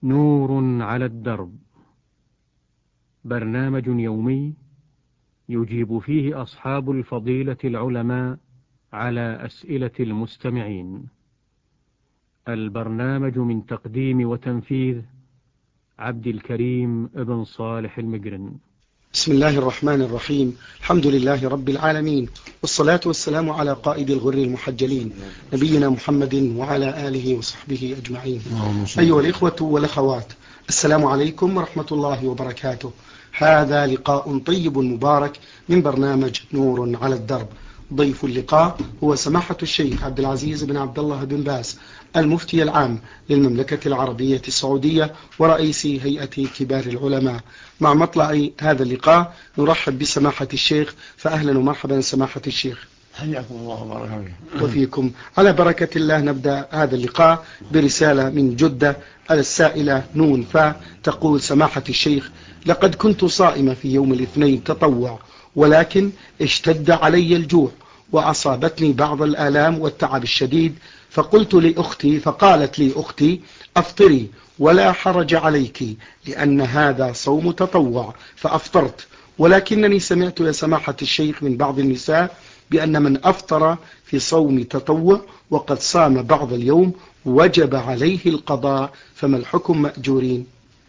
نور على الدرب، برنامج يومي يجيب فيه أصحاب الفضيلة العلماء على أسئلة المستمعين. البرنامج من تقديم وتنفيذ عبد الكريم ابن صالح المقرن. بسم الله الرحمن الرحيم. الحمد لله رب العالمين، والصلاة والسلام على قائد الغر المحجلين نبينا محمد وعلى آله وصحبه أجمعين. أيها الإخوة والأخوات، السلام عليكم ورحمة الله وبركاته. هذا لقاء طيب مبارك من برنامج نور على الدرب. ضيف اللقاء هو سماحة الشيخ عبد العزيز بن عبد الله بن باز، المفتي العام للمملكة العربية السعودية ورئيس هيئة كبار العلماء. مع مطلع هذا اللقاء نرحب بسماحة الشيخ، فأهلا ومرحبا سماحة الشيخ. حياكم الله وبارك وفيكم. على بركة الله نبدأ هذا اللقاء برسالة من جدة السائلة نون تقول: سماحة الشيخ، لقد كنت صائمة في يوم الاثنين تطوع، ولكن اشتد علي الجوع وأصابتني بعض الآلام والتعب الشديد، فقالت لي أختي أفطري ولا حرج عليك لأن هذا صوم تطوع، فأفطرت. ولكنني سمعت يا سماحة الشيخ من بعض النساء بأن من أفطر في صوم تطوع وقد صام بعض اليوم وجب عليه القضاء، فما الحكم مأجورين؟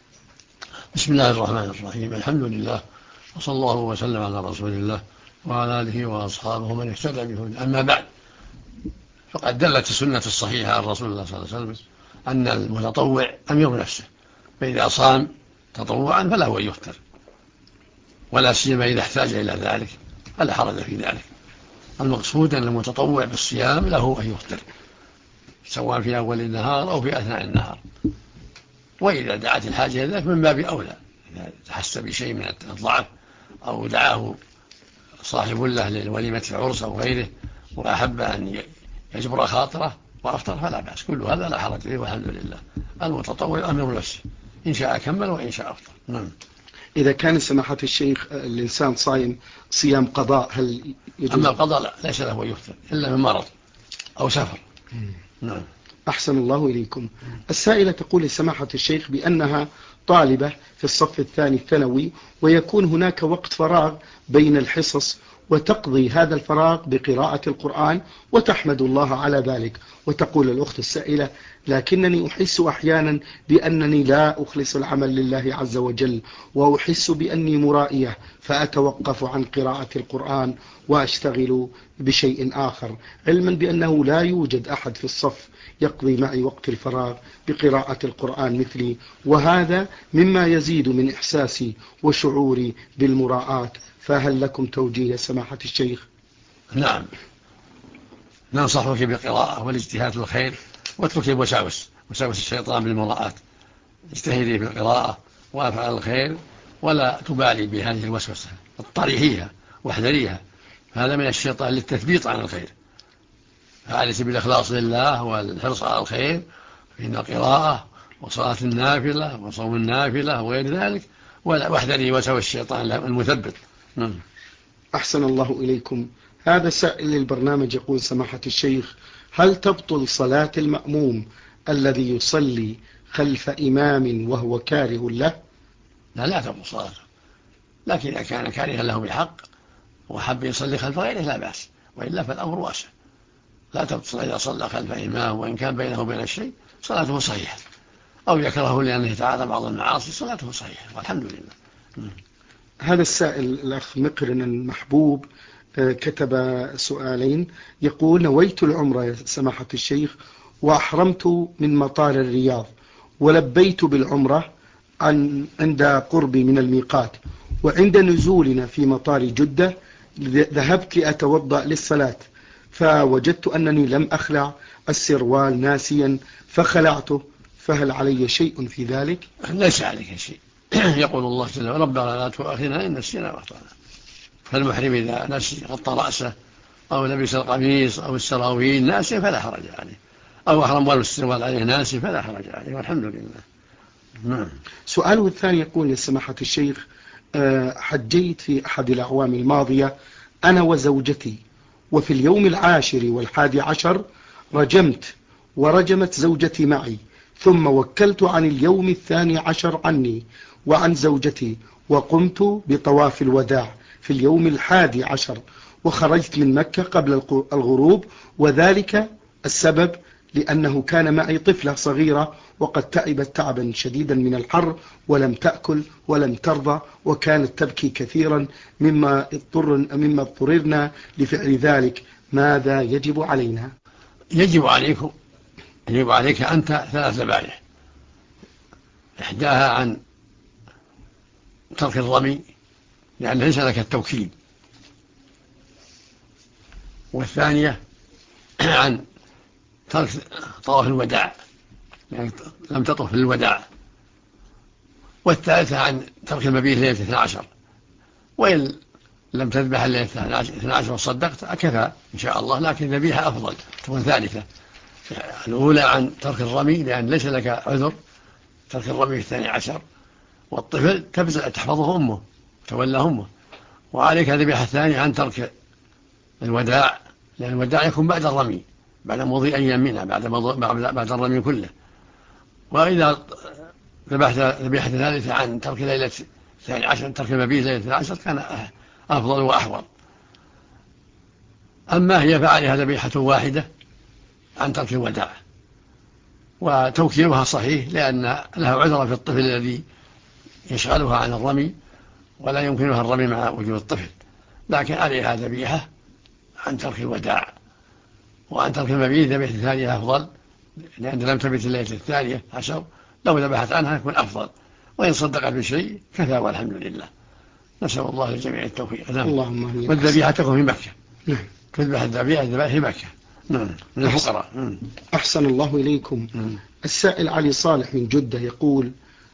بسم الله الرحمن الرحيم. الحمد لله، وصلى الله وسلم على رسول الله وعلى آله وأصحابه من اهتدى بهداه. أما بعد، فقد دلت السنة الصحيحة عن رسول الله صلى الله عليه وسلم أن المتطوع أمير نفسه، فإذا صام تطوعا فله أن يفطر، ولا سيما إذا احتاج إلى ذلك فلا حرج في ذلك. المقصود أن المتطوع بالصيام له أن يفطر، سواء في أول النهار أو في أثناء النهار، وإذا دعت الحاجة إلى ذلك من باب أولى. إذا تحس بشيء من الضعف أو دعاه صاحب له لوليمة العرس أو غيره وأحب أن يجبر خاطره وأفطر فلا بأس، كل هذا لا حرج فيه والحمد لله. المتطوع أمر نفسه، إن شاء كمل وإن شاء أفطر. نعم. إذا كان سماحة الشيخ الإنسان صايم صيام قضاء هل يجوز؟ أما القضاء لا، ليس له أن يفطر إلا من مرض أو سفر. نعم. أحسن الله إليكم. السائلة تقول لسماحة الشيخ بأنها طالبة في الصف الثاني الثانوي، ويكون هناك وقت فراغ بين الحصص، وتقضي هذا الفراغ بقراءة القرآن وتحمد الله على ذلك. وتقول الأخت السائلة: لكنني أحس أحيانا بأنني لا أخلص العمل لله عز وجل، وأحس بأني مرائية، فأتوقف عن قراءة القرآن وأشتغل بشيء آخر، علما بأنه لا يوجد أحد في الصف يقضي معي وقت الفراغ بقراءة القرآن مثلي، وهذا مما يزيد من إحساسي وشعوري بالمراءة. فهل لكم توجيه يا سماحة الشيخ؟ نعم، ننصحك بالقراءة والاجتهاد في الخير، واترك وساوس الشيطان بالمراءة. اجتهدي في القراءة وافعل الخير، ولا تبالي بهذه الوسوسة، اطرحيها واحذريها، هذا من الشيطان للتثبيط عن الخير. فعليك بالإخلاص لله والحرص على الخير من القراءة وصلاة النافلة وصوم النافلة وغير ذلك، واحذري وسوس الشيطان المثبط. أحسن الله إليكم. هذا سائل للبرنامج يقول: سماحة الشيخ، هل تبطل صلاة المأموم الذي يصلي خلف إمام وهو كاره له؟ لا تبطل صلاته، لكن إذا كان كارها له بالحق وحب يصلي خلف غيره لا بأس، وإلا فالأمر واسع. لا تبطل إذا صلى خلف إمام وإن كان بينه وبين الشيء صلاته صحيحة، أو يكره لأنه يتعاطى بعض المعاصي صلاته صحيحة والحمد لله. هذا السائل الأخ مقرن المحبوب كتب سؤالين، يقول: نويت العمرة يا سماحة الشيخ، وأحرمت من مطار الرياض، ولبيت بالعمرة عند قربي من الميقات، وعند نزولنا في مطار جدة ذهبت لأتوضأ للصلاة، فوجدت أنني لم أخلع السروال ناسيا فخلعته، فهل علي شيء في ذلك؟ ليس عليك شيء. يقول الله جل وعلا: ربنا لا تؤاخذنا إن نسينا وأخطأنا. فالمحرم إذا نسي غطى رأسه أو لبس القميص أو السراويل ناسي فلا حرج عليه، أو أحرم والسروال عليه ناسي فلا حرج عليه والحمد لله. سؤاله الثاني يقول لسماحة الشيخ: حجيت في أحد الأعوام الماضية أنا وزوجتي، وفي اليوم 10 و11 رجمت ورجمت زوجتي معي، ثم وكلت عن اليوم 12 عني وعن زوجتي، وقمت بطواف الوداع في اليوم 11، وخرجت من مكة قبل الغروب، وذلك السبب لأنه كان معي طفلة صغيرة وقد تعبت تعبا شديدا من الحر، ولم تأكل ولم ترضى، وكانت تبكي كثيرا مما اضطررنا لفعل ذلك. ماذا يجب علينا؟ يجب عليك أنت 3 ذبائح. إحداها عن ترك الرمي لأن ليس لك التوكيد، والثانية عن ترك طواف الوداع يعني لم تطف في الوداع، والثالثة عن ترك المبيت ليلة 12، وإن لم تذبح الليلة 12 وصدقت كفى إن شاء الله، لكن ذبيحة أفضل تكون ثالثة. الأولى عن ترك الرمي لأن ليس لك عذر ترك الرمي في 12، والطفل تحفظه أمه تولى أمه، وعليك ذبيحة الثانية عن ترك الوداع لأن الوداع يكون بعد الرمي بعد مضي أيام منها بعد الرمي كله. وإذا ذبحت ذبيحة ثالثة عن ترك ليلة 12 ترك المبيت ليلة 12 كان أفضل وأحوط. أما هي فعلها ذبيحة واحدة عن ترك الوداع، وتوكيلها صحيح لأن لها عذر في الطفل الذي يشغلها عن الرمي ولا يمكنها الرمي مع وجود الطفل، لكن عليها ذبيحة عن ترك الوداع. وعن ترك المبيت ذبيحة ثانية أفضل لأن لم تبت الليلة 12، لو ذبحت عنها يكون أفضل، وإن صدقت بشيء كفى والحمد لله. نسأل الله للجميع التوفيق. اللهم آمين. والذبيحة تكون في مكة. نعم. تذبح الذبائح في مكة. نعم. من الفقراء. أحسن الله إليكم. السائل علي صالح من جدة يقول: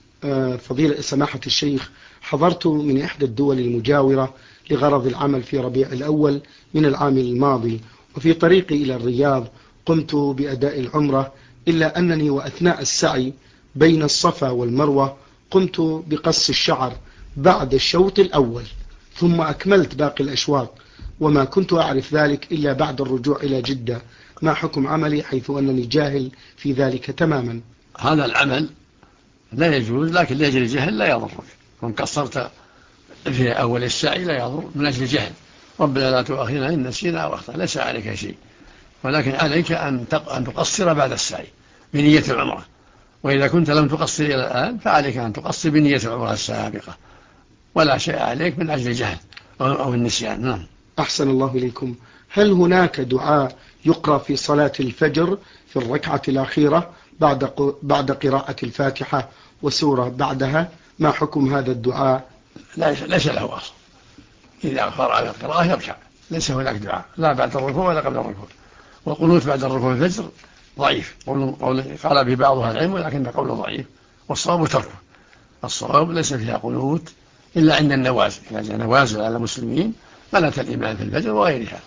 فضيلة سماحة الشيخ، حضرت من إحدى الدول المجاورة لغرض العمل في ربيع الأول من العام الماضي، وفي طريقي إلى الرياض قمت بأداء العمرة، إلا أنني وأثناء السعي بين الصفا والمروة قمت بقص الشعر بعد الشوط الأول، ثم أكملت باقي الأشواط، وما كنت أعرف ذلك إلا بعد الرجوع إلى جدة. ما حكم عملي حيث أنني جاهل في ذلك تماما؟ هذا العمل لا يجوز، لكن لأجل الجهل لا يضرك. وإن قصرت في أول السعي لا يضر من أجل الجهل. ربنا لا تؤاخذنا إن نسينا أو أخطأنا، ليس عليك شيء، ولكن عليك أن تقصر بعد السعي بنية العمرة. وإذا كنت لم تقصر إلى الآن فعليك أن تقصر بنية العمرة السابقة، ولا شيء عليك من أجل الجهل أو النسيان. نعم. أحسن الله إليكم. هل هناك دعاء يقرأ في صلاة الفجر في الركعة الأخيرة بعد قراءة الفاتحة وسورة بعدها؟ ما حكم هذا الدعاء؟ ليس له أصل. إذا أخر على القراءة يركع، ليس هناك دعاء لا بعد الركوع ولا قبل الركوع. والقنوت بعد الركوع الفجر ضعيف، قال به بعض أهل العلم ولكن قوله ضعيف، والصواب تركه. الصواب ليس فيها قنوت إلا عند النوازل، إذا جاء نوازل على المسلمين ملت الإمام في الفجر وغيرها،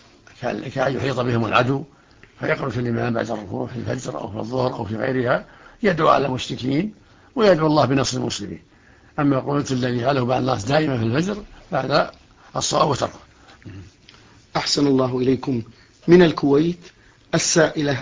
كأن يحيط بهم العدو فيقنت الإمام بعد الركوع في الفجر أو في الظهر أو في غيرها، يدعو على المشركين ويدعو الله بنصر المسلمين. أما القنوت الذي يفعله بعض الناس دائما في الفجر فهذا الصواب تركه. أحسن الله إليكم. من الكويت السائلة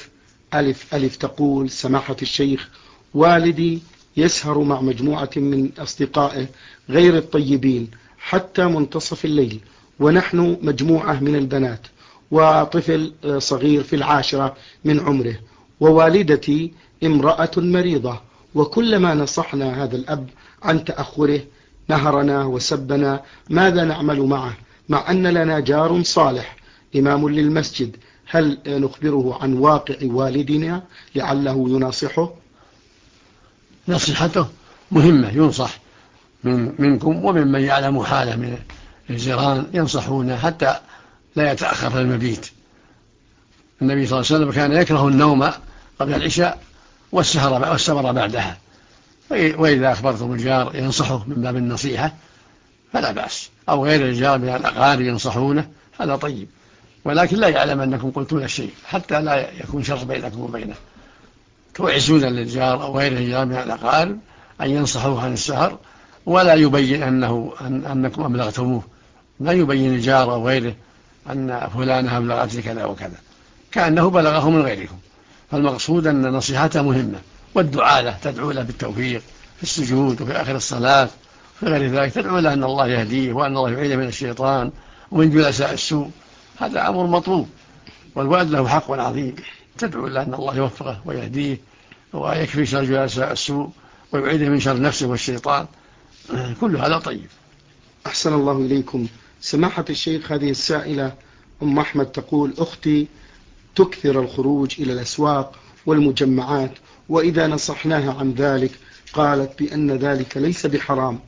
ألف تقول: سماحة الشيخ، والدي يسهر مع مجموعة من أصدقائه غير الطيبين حتى منتصف الليل، ونحن مجموعة من البنات وطفل صغير في 10 من عمره، ووالدتي امرأة مريضة، وكلما نصحنا هذا الأب عن تأخره نهرنا وسبنا. ماذا نعمل معه مع أن لنا جار صالح إمام للمسجد؟ هل نخبره عن واقع والدنا لعله يناصحه؟ نصيحته مهمة، ينصح منكم وممن يعلم حاله من الجيران ينصحونه حتى لا يتأخر في المبيت. النبي صلى الله عليه وسلم كان يكره النوم قبل العشاء والسهر بعدها، وإذا أخبرتم الجار ينصحه من باب النصيحة فلا بأس، أو غير الجار من الأقارب ينصحونه هذا طيب، ولكن لا يعلم أنكم قلتون الشيء حتى لا يكون شر بينكم وبينه. توعزون للجار أو غير الجار من الأقارب أن ينصحوه عن السهر، ولا يبين أنكم أبلغتموه، لا يبين الجار أو غيره أن فلانها أبلغت كذا وكذا كأنه بلغه من غيركم. فالمقصود أن نصيحته مهمة. والدعاء له، تدعو له بالتوفيق في السجود وفي آخر الصلاة في غير ذلك، تدعو له أن الله يهديه وأن الله يعيده من الشيطان ومن جلساء السوء. هذا أمر مطلوب، والوالد له حق عظيم، تدعو له أن الله يوفقه ويهديه ويكفي شر جلساء السوء ويعيده من شر نفسه والشيطان. كل هذا طيب. أحسن الله إليكم سماحة الشيخ. هذه السائلة أم أحمد تقول: أختي تكثر الخروج إلى الأسواق والمجمعات، وإذا نصحناها عن ذلك قالت بأن ذلك ليس بحرام.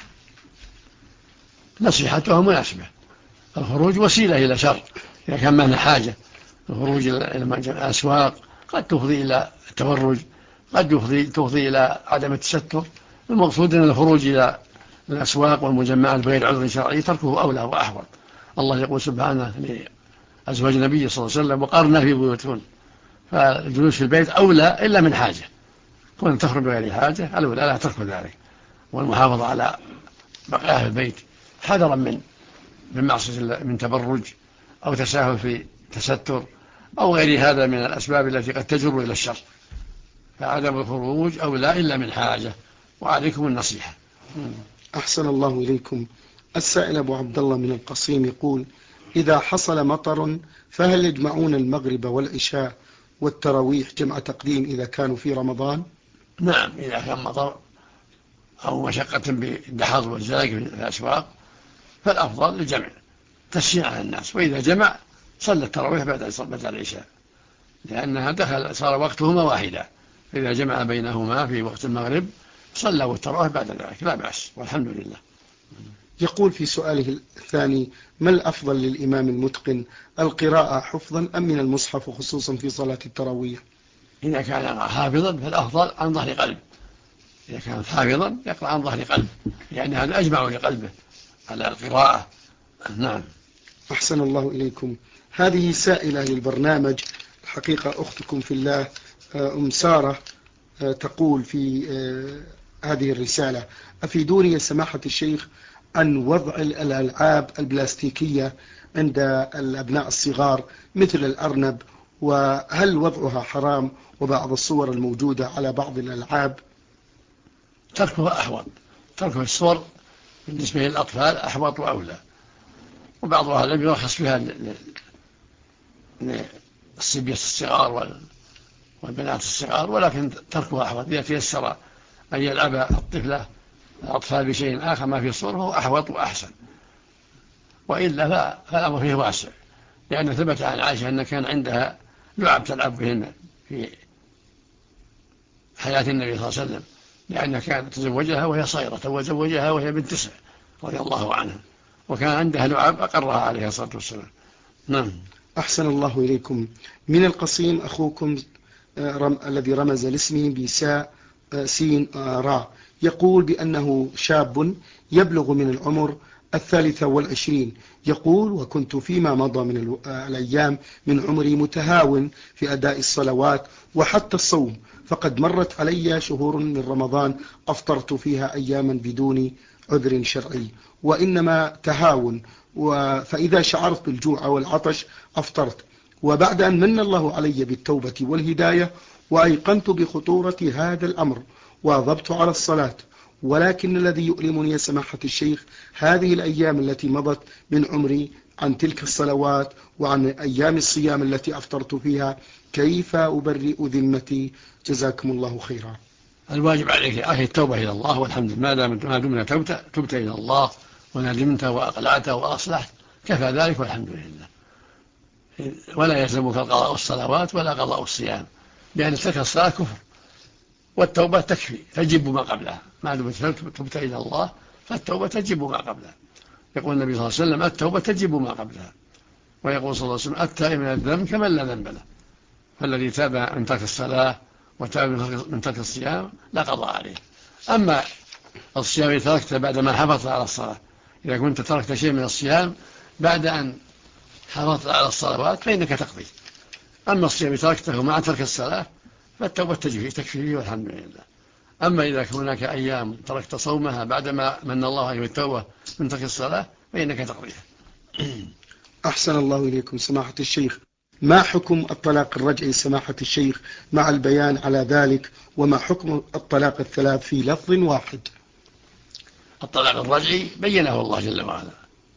نصيحتها مناسبة، الخروج وسيلة إلى شر إذا كان معنا حاجة. الخروج إلى الأسواق قد تفضي إلى التبرج، قد تفضي إلى عدم التستر. المقصود أن الخروج إلى الأسواق والمجمعات بغير عذر شرعي تركه أولى وأحوط. الله يقول سبحانه لأزواج النبي صلى الله عليه وسلم: وقرنا في بيوتكن. فالجلوس في البيت أولى إلا من حاجة، كون تخرج بغير حاجة الأولى لا ترك ذلك، والمحافظة على بقائها في البيت حذرا من معصية، من تبرج أو تساهل في تستر أو غير هذا من الأسباب التي قد تجر إلى الشر. فعدم الخروج أولى إلا من حاجة، وعليكم النصيحة. أحسن الله إليكم. السائل أبو عبد الله من القصيم يقول: إذا حصل مطر فهل يجمعون المغرب والعشاء والتراويح جمع تقديم إذا كانوا في رمضان؟ نعم، إذا كان مطر أو مشقة بالدحض والزلاج في الأسواق فالأفضل الجمع تسهيل على الناس، وإذا جمع صلى التراويح بعد العشاء، لأنها صار وقتهما واحدا. إذا جمع بينهما في وقت المغرب صلى التراويح بعد ذلك لا بأس، والحمد لله. يقول في سؤاله الثاني: ما الأفضل للإمام المتقن، القراءة حفظا أم من المصحف، خصوصا في صلاة التراويح؟ إذا كان حافظا فالأفضل عن ظهر قلب، إذا كان حافظا يقرأ عن ظهر قلب، يعني هذا أجمع لقلبه على القراءة. نعم. أحسن الله إليكم. هذه سائلة للبرنامج، الحقيقة أختكم في الله أم سارة تقول في هذه الرسالة: أفيدوني يا سماحة الشيخ عن وضع الألعاب البلاستيكية عند الأبناء الصغار مثل الأرنب، وهل وضعها حرام؟ وبعض الصور الموجودة على بعض الألعاب. تركها أحوط، ترك الصور بالنسبة للأطفال أحوط وأولى، وبعضها لم يرخص فيها للصبية الصغار والبنات الصغار، ولكن تركها أحوط. إذا تيسر أن يلعب الأطفال بشيء آخر ما في الصور فهو أحوط وأحسن، وإلا فالأمر فيه واسع، لأن ثبت عن عائشة أن كان عندها لعب تلعب بهن في حياة النبي صلى الله عليه وسلم، لأنها كانت تزوجها وهي صغيرة وزوجها وهي بنت 9 رضي الله عنها، وكان عندها لعب أقرها عليه الصلاة والسلام. نعم. أحسن الله إليكم. من القصيم أخوكم الذي رمز لاسمه بساء سين راء، يقول بأنه شاب يبلغ من العمر 23، يقول: وكنت فيما مضى من الأيام من عمري متهاون في أداء الصلوات وحتى الصوم، فقد مرت علي شهور من رمضان أفطرت فيها أياما بدون عذر شرعي، وإنما تهاون، فإذا شعرت بالجوع والعطش أفطرت، وبعد أن من الله علي بالتوبة والهداية وأيقنت بخطورة هذا الأمر واظبت على الصلاة، ولكن الذي يؤلمني يا سماحة الشيخ هذه الأيام التي مضت من عمري عن تلك الصلوات وعن أيام الصيام التي أفطرت فيها، كيف أبرئ ذمتي؟ جزاكم الله خيرا. الواجب عليك أخي التوبة إلى الله، والحمد لله ما دمنا تبت إلى الله وندمت وأقلعت وأصلحت كفى ذلك، والحمد لله. ولا يلزمك قضاء الصلوات ولا قضاء الصيام، لأن تلك الصلاة كفر، والتوبة تكفي تجب ما قبلها. ما دمت تبت إلى الله فالتوبة تجب ما قبلها. يقول النبي صلى الله عليه وسلم: التوبة تجب ما قبلها. ويقول صلى الله عليه وسلم: التائب من الذنب كمن لا ذنب له. فالذي تاب من ترك الصلاة وتاب من ترك الصيام لا قضاء عليه. أما الصيام إذا تركته بعد ما حافظت على الصلاة، إذا كنت تركت شيء من الصيام بعد أن حافظت على الصلوات فإنك تقضي. أما الصيام إذا تركته مع ترك الصلاة فالتوبة تكفيه، والحمد لله. أما إذا هناك أيام تركت صومها بعدما من الله عليه التوبة من ترك الصلاة فإنك تقضيها. أحسن الله إليكم سماحة الشيخ. ما حكم الطلاق الرجعي سماحة الشيخ مع البيان على ذلك؟ وما حكم الطلاق الثلاث في لفظ واحد؟ الطلاق الرجعي بينه الله جل وعلا،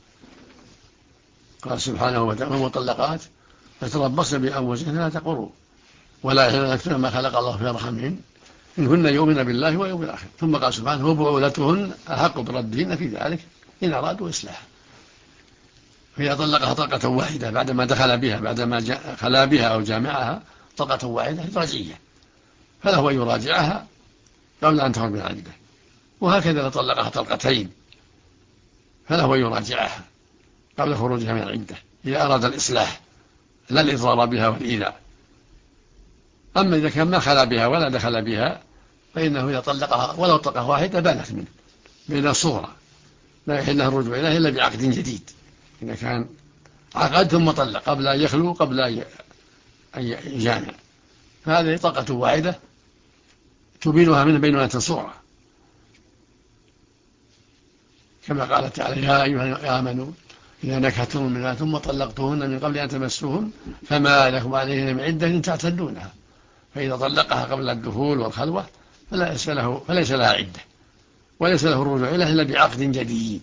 قال سبحانه وتعالى: والمطلقات يتربصن بأنفسهن ثلاثة قروء ولا يكتمن ما خلق الله في أرحامهن إن كن يؤمن بالله واليوم الآخر. ثم قال سبحانه: وبعولتهن أحق بردهن في ذلك إن أرادوا إصلاحا. فإذا طلقها طلقة واحدة بعدما دخل بها، بعدما خلا بها أو جامعها طلقة واحدة رجعية، فله أن يراجعها قبل أن تخرج من العدة. وهكذا لو طلقها طلقتين فله أن يراجعها قبل خروجها من العدة إذا أراد الإصلاح لا الإضرار بها والإيذاء. أما إذا كان ما خلا بها ولا دخل بها فإنه إذا طلقها ولو طلقة واحدة بانت منه بين صورة، لا يحل له الرجوع إليه إلا بعقد جديد. إذا كان عقد ثم طلق قبل أن يخلو قبل أن يجامع، فهذه طلقة واحدة تبينها منه بينونة صورة، كما قال تعالى: يا أيها آمنوا إذا نكحتم المؤمنات ثم طلقتهن من قبل أن تمسوهن فما لكم عليهن من عدة تعتدونها. فإذا طلقها قبل الدخول والخلوة فليس لها عدة وليس له الرجوع إليها إلا بعقد جديد.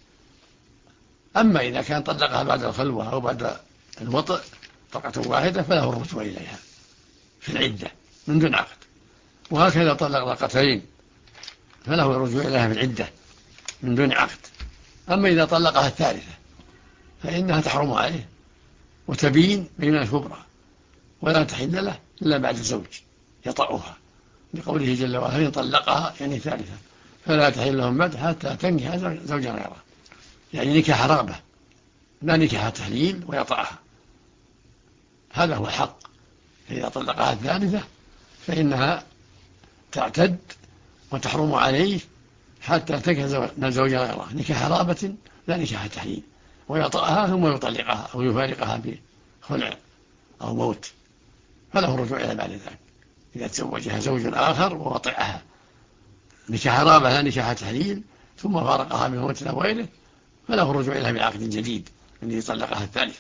أما إذا كان طلقها بعد الخلوة أو بعد الوطء طلقة واحدة فله الرجوع إليها في العدة من دون عقد. وهكذا طلق طلقتين فله الرجوع إليها في العدة من دون عقد. أما إذا طلقها الثالثة فإنها تحرم عليه وتبين بينونة كبرى ولا تحل له إلا بعد زوج يطأها، لقوله جل وعلا: إن طلقها يعني ثالثة فلا تحل لهم بعد حتى تنكح زوجا غيره، يعني نكاح رغبة لا نكاح تحليل ويطأها. هذا هو الحق. إذا طلقها الثالثة فإنها تعتد وتحرم عليه حتى تنكح زوجا غيره نكاح رغبة لا نكاح تحليل، ويطأها ثم يطلقها أو يفارقها بخلع أو موت، فله الرجوع إلى بعد ذلك. إذا تزوجها زوج آخر ووطئها نكاح رغبة لا نكاح تحليل ثم فارقها بموت أو غيره فله الرجوع إليها بعقد جديد الذي طلقها الثالثة.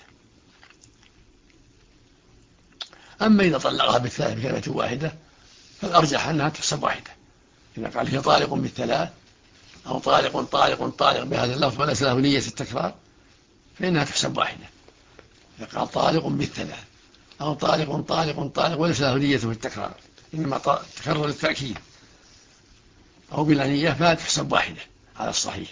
أما إذا طلقها بالثالث بكلمة واحدة فالأرجح أنها تحسب واحدة. إذا قال هي طالق بالثلاث أو طالق طالق طالق بهذا اللفظ وليس له نية التكرار فإنها تحسب واحدة. إذا قال طالق بالثلاث أو طالق طالق طالق وليس له نية التكرار إنما تكرر التأكيد أو بلا نية فلا تحسب واحدة على الصحيح،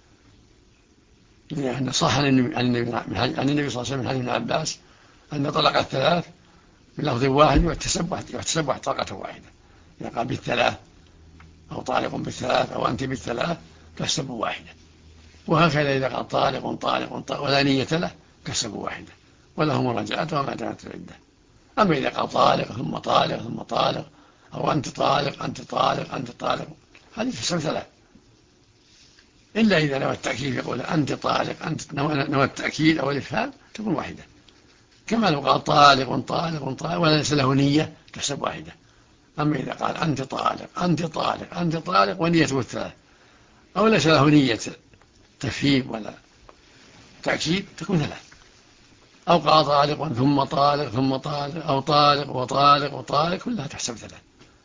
لأن صح عن النبي صلى الله عليه وسلم من حديث ابن عباس أن طلق الثلاث بلفظ واحد يحتسب طلقة واحدة. إذا قال بالثلاث أو طالق بالثلاث أو أنت بالثلاث تحسب واحدة. وهكذا إذا قال طالق طالق ولا نية له تحسب واحدة وله مراجعته وما دامت العدة. أما إذا قال طالق ثم طالق ثم طالق أو أنت طالق أنت طالق أنت طالق هذه تحسب ثلاث، إلا إذا نوى التأكيد يقول أنت طالق أنت نوى التأكيد أو الإفهام تكون واحدة. كما لو قال طالق طالق طالق وليس له نية تحسب واحدة. أما إذا قال أنت طالق أنت طالق أنت طالق ونيته الثلاث أو ليس له نية تفهيم ولا تأكيد تكون ثلاث. أو قال طالق ثم طالق ثم طالق أو طالق وطالق وطالق كلها تحسب ثلاث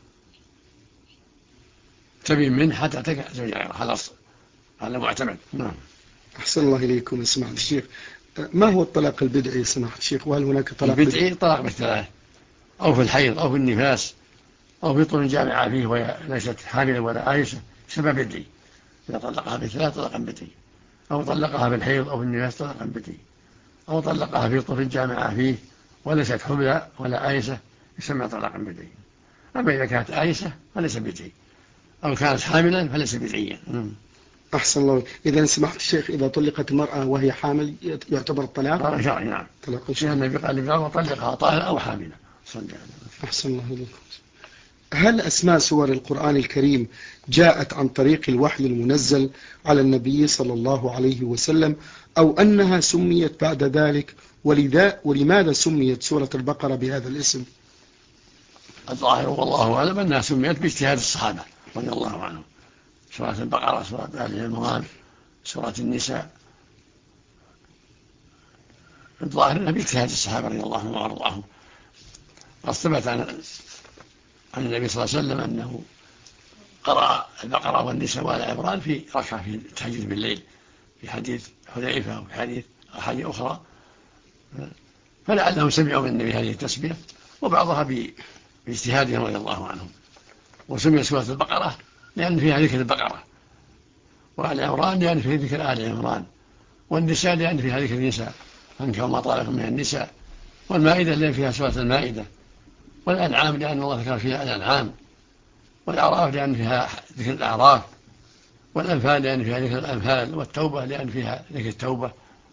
تبين منه حتى تقع زوجها غيره. خلاص هذا معتمد. نعم. أحسن الله إليكم يا سماحة الشيخ. ما هو الطلاق البدعي يا سماحة الشيخ؟ وهل هناك طلاق البدعي؟ طلاق بالثلاث أو في الحيض أو في النفاس أو في طول جامعة فيه وهي ليست حاملا ولا عايشة سبب بدعي. إذا طلقها بالثلاث طلقا بدعي، أو طلقها بالحيض أو في النفاس طلقا بدعي، أو طلقها في طول الجامعة فيه وليست حبلى ولا عايشة يسمى طلاقا بدعي. أما إذا كانت عايشة فليس بدعي، أو كانت حاملا فليس بدعيا. أحسن الله. إذا سمحت الشيخ إذا طلقت المرأة وهي حامل يعتبر الطلاق؟ طلاق شرعي. نعم. طلاق شرعي. النبي قال لي وطلقها طاهرة أو حاملة. أحسن الله إليكم. هل أسماء سور القرآن الكريم جاءت عن طريق الوحي المنزل على النبي صلى الله عليه وسلم أو أنها سميت بعد ذلك؟ ولماذا سميت سورة البقرة بهذا الاسم؟ الظاهر والله أعلم أنها سميت باجتهاد الصحابة رضي الله عنهم. سورة البقرة، سورة آل عمران، سورة النساء، الظاهر أنه باجتهاد الصحابة رضي الله عنهم وأرضاهم. قد ثبت عن النبي صلى الله عليه وسلم أنه قرأ البقرة والنساء وآل عمران في ركعة في التهجد بالليل، في حديث حذيفة وفي حديث أخرى، فلعلهم سمعوا من النبي هذه التسمية وبعضها باجتهادهم رضي الله عنهم. وسمي سورة البقرة لأن فيها ذكر البقرة، وآل عمران لأن فيها ذكر آل عمران، والنساء لأن فيها ذكر النساء فانكحوا ما طال لكم من النساء، والمائدة لأن فيها سورة المائدة، والأنعام لأن الله ذكر فيها الأنعام، والأعراف لأن فيها ذكر الأعراف، والأنفال لأن فيها ذكر الأنفال، والتوبة لأن فيها ذكر التوبة،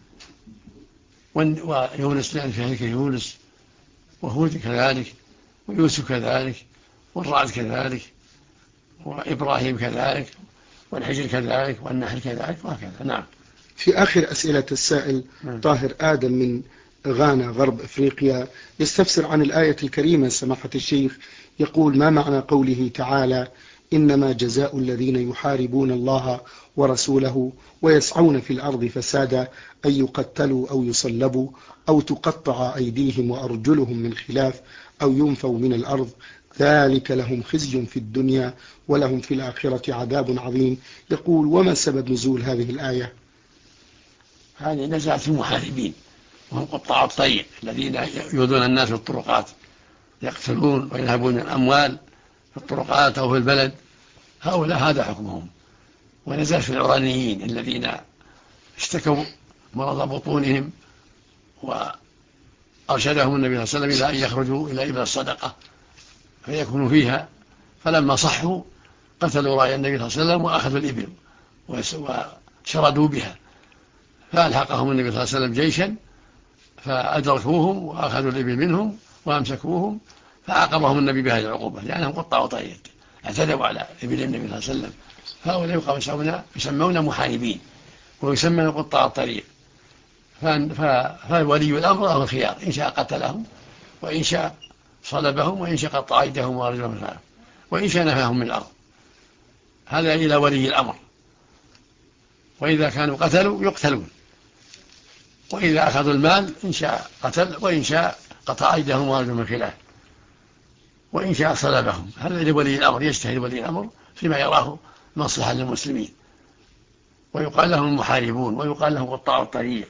ويونس لأن فيها ذكر يونس، وهود كذلك، ويوسف كذلك، والرعد كذلك، وإبراهيم كذلك، والحجر كذلك، والنحل كذلك، وهكذا. نعم. في آخر أسئلة السائل طاهر آدم من غانا غرب أفريقيا يستفسر عن الآية الكريمة سماحة الشيخ، يقول: ما معنى قوله تعالى: إنما جزاء الذين يحاربون الله ورسوله ويسعون في الأرض فسادا أن يقتلوا أو يصلبوا أو تقطع أيديهم وأرجلهم من خلاف أو ينفوا من الأرض، ذلك لهم خزي في الدنيا ولهم في الآخرة عذاب عظيم. يقول: وما سبب نزول هذه الآية؟ هذه نزعت المحاربين وهم قطاع الطريق الذين يؤذون الناس في الطرقات، يقتلون ويذهبون الأموال في الطرقات أو في البلد، هؤلاء هذا حكمهم. ونزلت في العرانيين الذين اشتكوا مرض بطونهم وأرشدهم النبي صلى الله عليه وسلم إلى أن يخرجوا إلى إبل الصدقة فيكونوا فيها، فلما صحوا قتلوا راعي النبي صلى الله عليه وسلم وأخذوا الإبل وشردوا بها، فألحقهم النبي صلى الله عليه وسلم جيشا فأدركوهم وأخذوا الإبل منهم وأمسكوهم، فعاقبهم النبي بهذه العقوبة لأنهم قطعوا طريق اعتدوا على إبل النبي صلى الله عليه وسلم. فهؤلاء يسمون محاربين ويسمون قطاع الطريق. فولي الأمر له الخيار، إن شاء قتلهم وإن شاء صلبهم وإن شاء قطع أيديهم وأرجلهم وإن شاء نفاهم من الأرض، هذا إلى ولي الأمر. وإذا كانوا قتلوا يقتلون، وإذا أخذوا المال إن شاء قتل وإن شاء قطع أيديهم وأرجلهم من خلاف وإن شاء صلبهم. هذا لولي الأمر، يجتهد ولي الأمر فيما يراه مصلحة للمسلمين. ويقال لهم المحاربون ويقال لهم قطاع الطريق.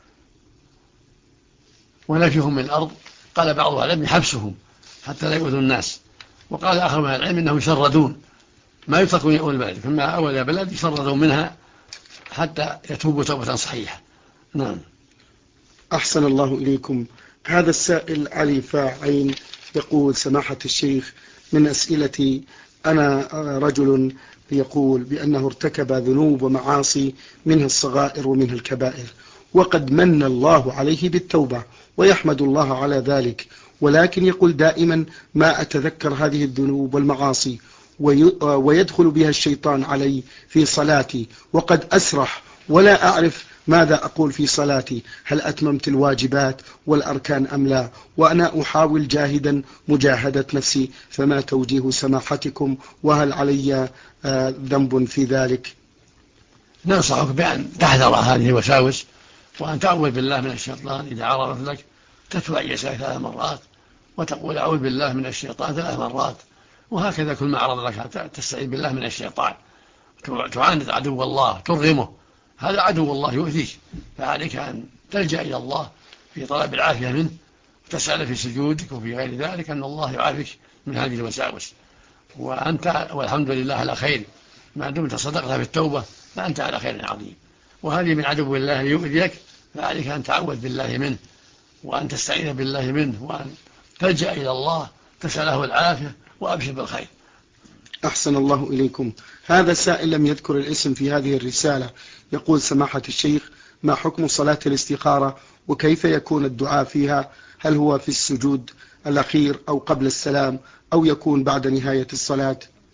ونفيهم من الأرض قال بعض أهل العلم حبسهم حتى لا يؤذوا الناس، وقال آخر من أهل العلم إنهم يشردون، ما يتركون يؤذوا البلد، فما أول بلد يشردون منها حتى يتوبوا توبة صحيحة. نعم. أحسن الله إليكم. هذا السائل علي فاعين يقول: سماحة الشيخ، من أسئلتي أنا رجل يقول بأنه ارتكب ذنوب ومعاصي منها الصغائر ومنها الكبائر، وقد من الله عليه بالتوبة ويحمد الله على ذلك، ولكن يقول دائما ما أتذكر هذه الذنوب والمعاصي ويدخل بها الشيطان علي في صلاتي، وقد أسرح ولا أعرف ماذا أقول في صلاتي، هل أتممت الواجبات والأركان أم لا، وأنا أحاول جاهدا مجاهدة نفسي، فما توجيه سماحتكم، وهل علي ذنب في ذلك؟ ننصحك بأن تحذر هذه الوساوس، وأن تعوذ بالله من الشيطان إذا عرضت لك، تتبع يسارك 3 مرات وتقول أعوذ بالله من الشيطان 3 مرات، وهكذا كل ما عرض لك تستعيذ بالله من الشيطان، تعاند عدو الله ترغمه، هذا عدو الله يؤذيك، فعليك أن تلجأ إلى الله في طلب العافية منه، وتسأل في سجودك وفي غير ذلك أن الله يعافيك من هذه الوساوس، وأنت والحمد لله على خير، ما دمت صدقت بالتوبة فأنت على خير عظيم. وهذه من عدو الله يؤذيك، فعليك أن تعوذ بالله منه، وأن تستعين بالله منه، وأن تلجأ إلى الله تسأله العافية وأبشر بالخير. أحسن الله إليكم. هذا السائل لم يذكر الاسم في هذه الرسالة، يقول: سماحة الشيخ، ما حكم صلاة الاستخارة وكيف يكون الدعاء فيها؟ هل هو في السجود الأخير أو قبل السلام أو يكون بعد نهاية الصلاة؟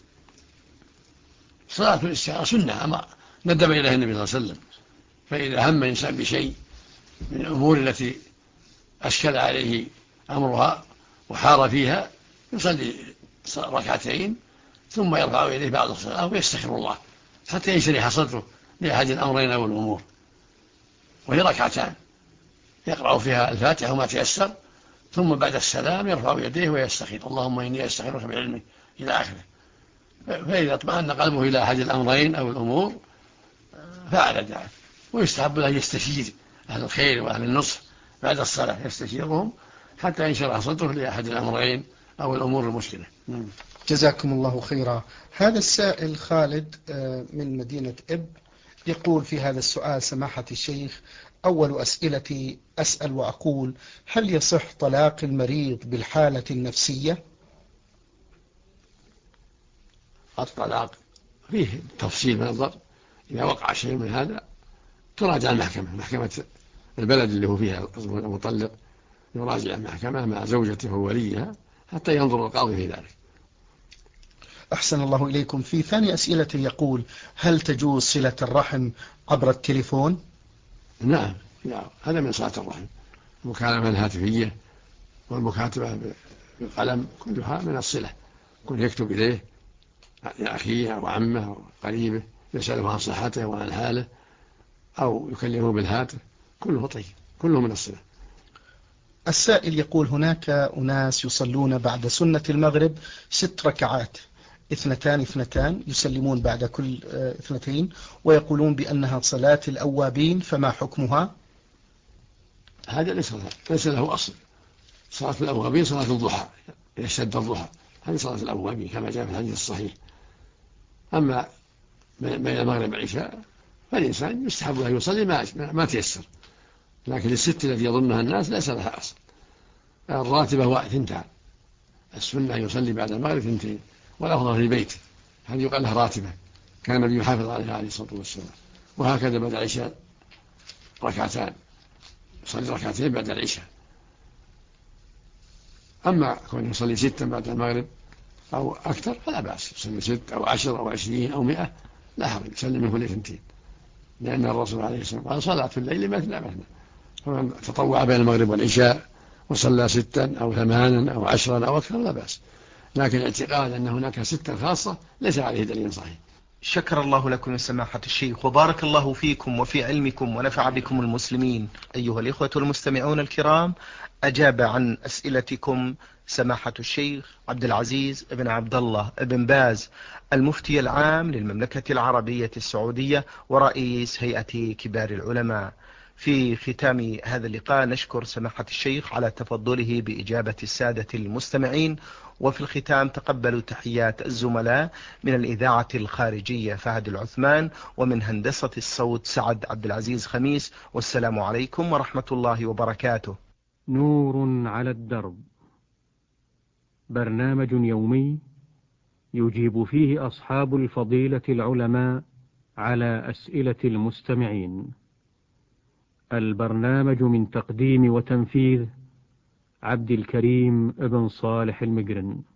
صلاة الاستخارة سنة أما ندب إليها النبي صلى الله عليه وسلم، فإذا هم إنسان بشيء من الأمور التي أشكل عليه أمرها وحار فيها يصلي 2 ركعتين ثم يرفع إليه بعد الصلاة ويستخير الله حتى ينشرح صدره لأحد الأمرين أو الأمور، وهي 2 ركعتان، يقرأ فيها الفاتحة وما تيسر، ثم بعد السلام يرفع يديه ويستخير اللهم إني أستخيرك بعلمك إلى آخره. فإذا اطمأن قلبه إلى أحد الأمرين أو الأمور فعل ذلك. ويستحب له يستشير أهل الخير وأهل النصح بعد الصلاة، يستشيرهم حتى ينشرح صدره لأحد الأمرين أو الأمور المشكلة. جزاكم الله خيرا. هذا السائل خالد من مدينة إب يقول في هذا السؤال: سماحة الشيخ، أول أسئلتي أسأل وأقول: هل يصح طلاق المريض بالحالة النفسية؟ الطلاق فيه تفصيل نظر، إذا وقع شيء من هذا تراجع المحكمة، محكمة البلد اللي هو فيها المطلق، يراجع المحكمة مع زوجته ووليها حتى ينظر القاضي في ذلك. أحسن الله إليكم. في ثاني أسئلته يقول: هل تجوز صلة الرحم عبر التليفون؟ نعم، هذا من صلة الرحم، المكالمة الهاتفية والمكاتبة بالقلم كلها من الصلة، كل يكتب إليه لأخيه أو عمه أو قريبه يسأله عن صحته وعن حاله أو يكلمه بالهاتف، كله طيب، كله من الصلة. السائل يقول: هناك أناس يصلون بعد سنة المغرب 6 ركعات، 2 يسلمون بعد كل 2 ويقولون بأنها صلاة الأوابين، فما حكمها؟ هذا ليس له أصل. صلاة الأوابين صلاة الضحى، إذا اشتد الضحى، هذه صلاة الأوابين كما جاء في الحديث الصحيح. أما بين المغرب والعشاء فالإنسان يستحب أن يصلي ما تيسر، لكن الست التي يظنها الناس ليس لها أصل. الراتبة 2، السنة أن يصلي بعد المغرب 2، والأفضل في البيت، هذه يقال لها راتبة، كان النبي يحافظ عليها عليه الصلاة والسلام. وهكذا بعد العشاء 2 يصلي 2 بعد العشاء. أما كون يصلي 6 بعد المغرب أو أكثر فلا بأس، يصلي 6 أو 10 أو 20 أو 100 لا حرج، يسلم من كل 2، لأن الرسول عليه الصلاة والسلام قال: صلاة في الليل مثنى مثنى، فمن تطوع بين المغرب والعشاء وصلى 6 أو 8 أو 10 أو أكثر لا بأس، لكن الاعتقاد أن هناك 6 خاصة ليس عليه دليل صحيح. شكر الله لكم يا سماحة الشيخ، وبارك الله فيكم وفي علمكم ونفع بكم المسلمين. أيها الإخوة المستمعون الكرام، أجاب عن أسئلتكم سماحة الشيخ عبد العزيز بن عبد الله بن باز، المفتي العام للمملكة العربية السعودية ورئيس هيئة كبار العلماء. في ختام هذا اللقاء نشكر سماحة الشيخ على تفضله بإجابة السادة المستمعين، وفي الختام تقبلوا تحيات الزملاء من الإذاعة الخارجية فهد العثمان، ومن هندسة الصوت سعد عبد العزيز خميس، والسلام عليكم ورحمة الله وبركاته. نور على الدرب، برنامج يومي يجيب فيه أصحاب الفضيلة العلماء على أسئلة المستمعين. البرنامج من تقديم وتنفيذ عبد الكريم ابن صالح المقرن.